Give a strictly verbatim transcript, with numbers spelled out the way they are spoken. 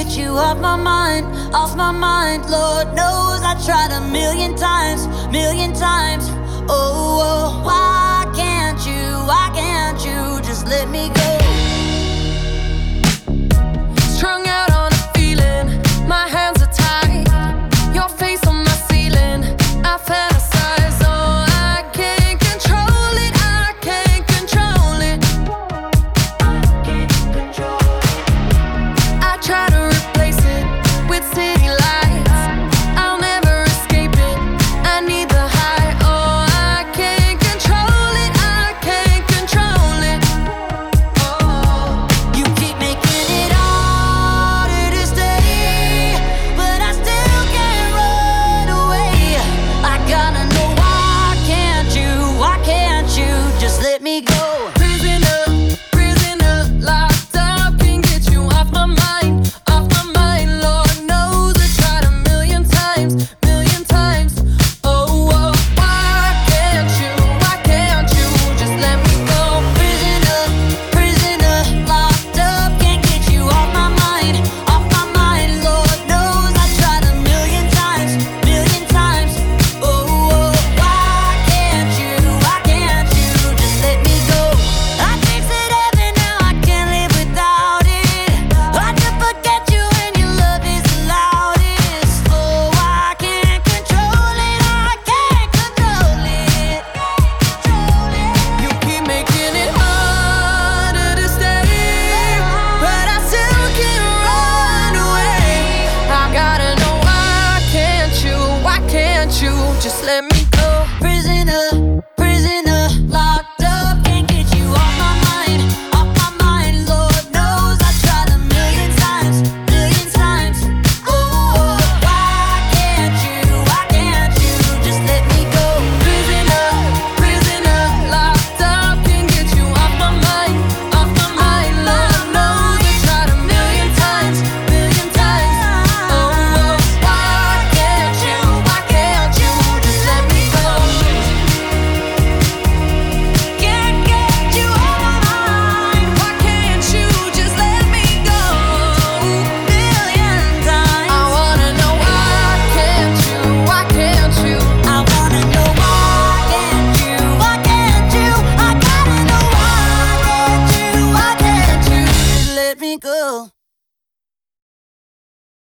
get you off my mind, off my mind. Lord knows I tried a million times, million times. Oh, oh, why can't you, why can't you just let me go?